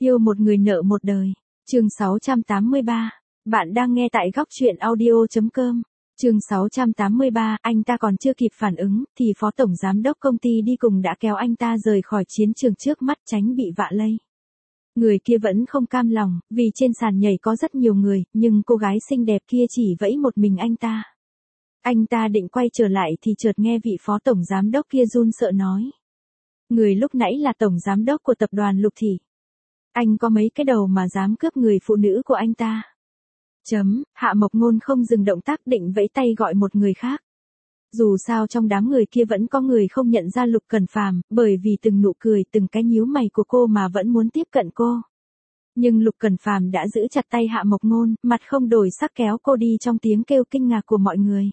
Yêu một người nợ một đời. Chương 683. Bạn đang nghe tại góc truyện audio.com. Chương 683, anh ta còn chưa kịp phản ứng, thì phó tổng giám đốc công ty đi cùng đã kéo anh ta rời khỏi chiến trường trước mắt tránh bị vạ lây. Người kia vẫn không cam lòng, vì trên sàn nhảy có rất nhiều người, nhưng cô gái xinh đẹp kia chỉ vẫy một mình anh ta. Anh ta định quay trở lại thì chợt nghe vị phó tổng giám đốc kia run sợ nói. Người lúc nãy là tổng giám đốc của tập đoàn Lục Thị. Anh có mấy cái đầu mà dám cướp người phụ nữ của anh ta. Hạ Mộc Ngôn không dừng động tác định vẫy tay gọi một người khác. Dù sao trong đám người kia vẫn có người không nhận ra Lục Cẩn Phàm, bởi vì từng nụ cười từng cái nhíu mày của cô mà vẫn muốn tiếp cận cô. Nhưng Lục Cẩn Phàm đã giữ chặt tay Hạ Mộc Ngôn, mặt không đổi sắc kéo cô đi trong tiếng kêu kinh ngạc của mọi người.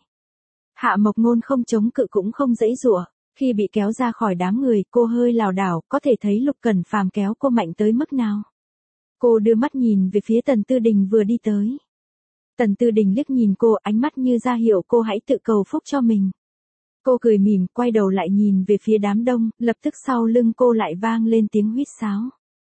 Hạ Mộc Ngôn không chống cự cũng không giãy giụa. Khi bị kéo ra khỏi đám người, cô hơi lảo đảo, có thể thấy Lục Cẩn Phàm kéo cô mạnh tới mức nào. Cô đưa mắt nhìn về phía Tần Tư Đình vừa đi tới. Tần Tư Đình liếc nhìn cô, ánh mắt như ra hiệu cô hãy tự cầu phúc cho mình. Cô cười mỉm, quay đầu lại nhìn về phía đám đông, lập tức sau lưng cô lại vang lên tiếng huýt sáo.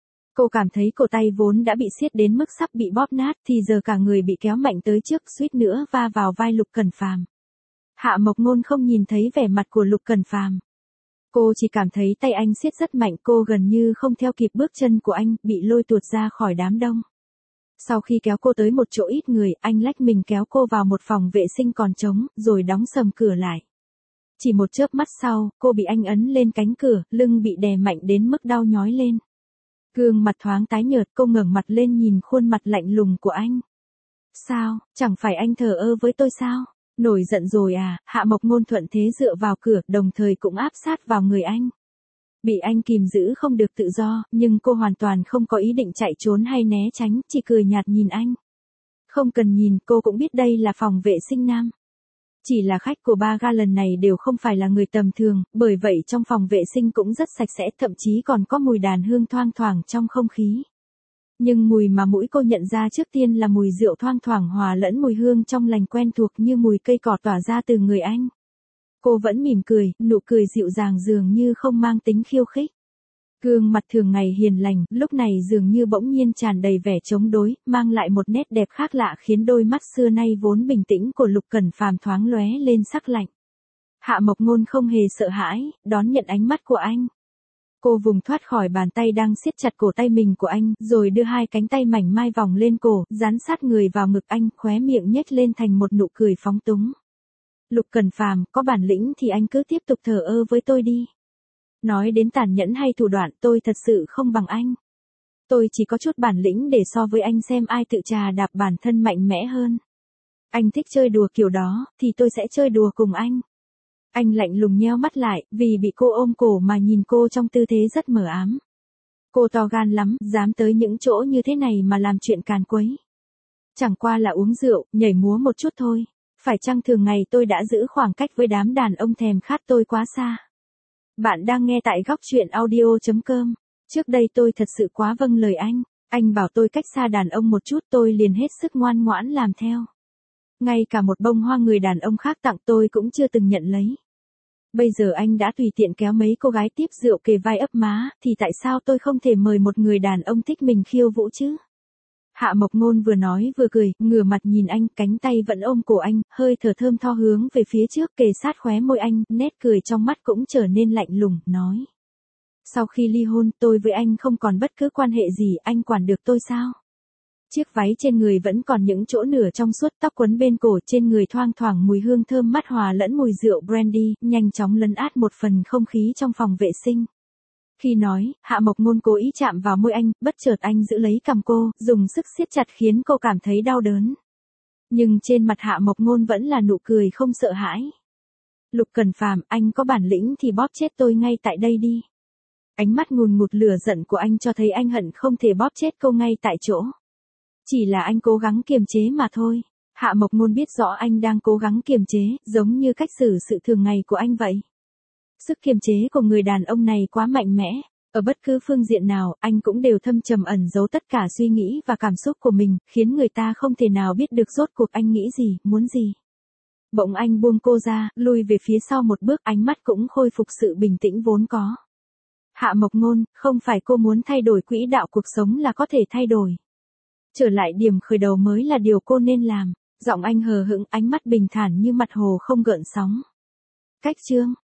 Cô cảm thấy cổ tay vốn đã bị siết đến mức sắp bị bóp nát thì giờ cả người bị kéo mạnh tới trước, suýt nữa va vào vai Lục Cẩn Phàm. Hạ Mộc Ngôn không nhìn thấy vẻ mặt của Lục Cẩn Phàm. Cô chỉ cảm thấy tay anh siết rất mạnh, cô gần như không theo kịp bước chân của anh, bị lôi tuột ra khỏi đám đông. Sau khi kéo cô tới một chỗ ít người, anh lách mình kéo cô vào một phòng vệ sinh còn trống, rồi đóng sầm cửa lại. Chỉ một chớp mắt sau, cô bị anh ấn lên cánh cửa, lưng bị đè mạnh đến mức đau nhói lên. Gương mặt thoáng tái nhợt, cô ngẩng mặt lên nhìn khuôn mặt lạnh lùng của anh. Sao, chẳng phải anh thờ ơ với tôi sao? Nổi giận rồi à? Hạ Mộc Ngôn thuận thế dựa vào cửa, đồng thời cũng áp sát vào người anh. Bị anh kìm giữ không được tự do, nhưng cô hoàn toàn không có ý định chạy trốn hay né tránh, chỉ cười nhạt nhìn anh. Không cần nhìn, cô cũng biết đây là phòng vệ sinh nam. Chỉ là khách của bar ga lần này đều không phải là người tầm thường, bởi vậy trong phòng vệ sinh cũng rất sạch sẽ, thậm chí còn có mùi đàn hương thoang thoảng trong không khí. Nhưng mùi mà mũi cô nhận ra trước tiên là mùi rượu thoang thoảng hòa lẫn mùi hương trong lành quen thuộc như mùi cây cỏ tỏa ra từ người anh. Cô vẫn mỉm cười, nụ cười dịu dàng dường như không mang tính khiêu khích. Gương mặt thường ngày hiền lành, lúc này dường như bỗng nhiên tràn đầy vẻ chống đối, mang lại một nét đẹp khác lạ khiến đôi mắt xưa nay vốn bình tĩnh của Lục Cẩn Phàm thoáng lóe lên sắc lạnh. Hạ Mộc Ngôn không hề sợ hãi, đón nhận ánh mắt của anh. Cô vùng thoát khỏi bàn tay đang siết chặt cổ tay mình của anh, rồi đưa hai cánh tay mảnh mai vòng lên cổ, dán sát người vào ngực anh, khóe miệng nhếch lên thành một nụ cười phóng túng. Lục Cẩn Phàm, có bản lĩnh thì anh cứ tiếp tục thờ ơ với tôi đi. Nói đến tàn nhẫn hay thủ đoạn, tôi thật sự không bằng anh. Tôi chỉ có chút bản lĩnh để so với anh xem ai tự trà đạp bản thân mạnh mẽ hơn. Anh thích chơi đùa kiểu đó, thì tôi sẽ chơi đùa cùng anh. Anh lạnh lùng nheo mắt lại, vì bị cô ôm cổ mà nhìn cô trong tư thế rất mờ ám. Cô to gan lắm, dám tới những chỗ như thế này mà làm chuyện càn quấy. Chẳng qua là uống rượu, nhảy múa một chút thôi. Phải chăng thường ngày tôi đã giữ khoảng cách với đám đàn ông thèm khát tôi quá xa? Bạn đang nghe tại góc truyện audio.com. Trước đây tôi thật sự quá vâng lời anh bảo tôi cách xa đàn ông một chút tôi liền hết sức ngoan ngoãn làm theo. Ngay cả một bông hoa người đàn ông khác tặng tôi cũng chưa từng nhận lấy. Bây giờ anh đã tùy tiện kéo mấy cô gái tiếp rượu kề vai ấp má, thì tại sao tôi không thể mời một người đàn ông thích mình khiêu vũ chứ? Hạ Mộc Ngôn vừa nói vừa cười, ngửa mặt nhìn anh, cánh tay vẫn ôm cổ anh, hơi thở thơm tho hướng về phía trước kề sát khóe môi anh, nét cười trong mắt cũng trở nên lạnh lùng, nói. Sau khi ly hôn, tôi với anh không còn bất cứ quan hệ gì, anh quản được tôi sao? Chiếc váy trên người vẫn còn những chỗ nửa trong suốt, tóc quấn bên cổ, trên người thoang thoảng mùi hương thơm mát hòa lẫn mùi rượu brandy, nhanh chóng lấn át một phần không khí trong phòng vệ sinh. Khi nói, Hạ Mộc Ngôn cố ý chạm vào môi anh, bất chợt anh giữ lấy cằm cô, dùng sức siết chặt khiến cô cảm thấy đau đớn. Nhưng trên mặt Hạ Mộc Ngôn vẫn là nụ cười không sợ hãi. Lục Cẩn Phàm, anh có bản lĩnh thì bóp chết tôi ngay tại đây đi. Ánh mắt ngùn ngụt lửa giận của anh cho thấy anh hận không thể bóp chết cô ngay tại chỗ. Chỉ là anh cố gắng kiềm chế mà thôi. Hạ Mộc Ngôn biết rõ anh đang cố gắng kiềm chế, giống như cách xử sự thường ngày của anh vậy. Sức kiềm chế của người đàn ông này quá mạnh mẽ, ở bất cứ phương diện nào, anh cũng đều thâm trầm ẩn giấu tất cả suy nghĩ và cảm xúc của mình, khiến người ta không thể nào biết được rốt cuộc anh nghĩ gì, muốn gì. Bỗng anh buông cô ra, lùi về phía sau một bước, ánh mắt cũng khôi phục sự bình tĩnh vốn có. Hạ Mộc Ngôn, không phải cô muốn thay đổi quỹ đạo cuộc sống là có thể thay đổi. Trở lại điểm khởi đầu mới là điều cô nên làm. Giọng anh hờ hững, ánh mắt bình thản như mặt hồ không gợn sóng. Cách chương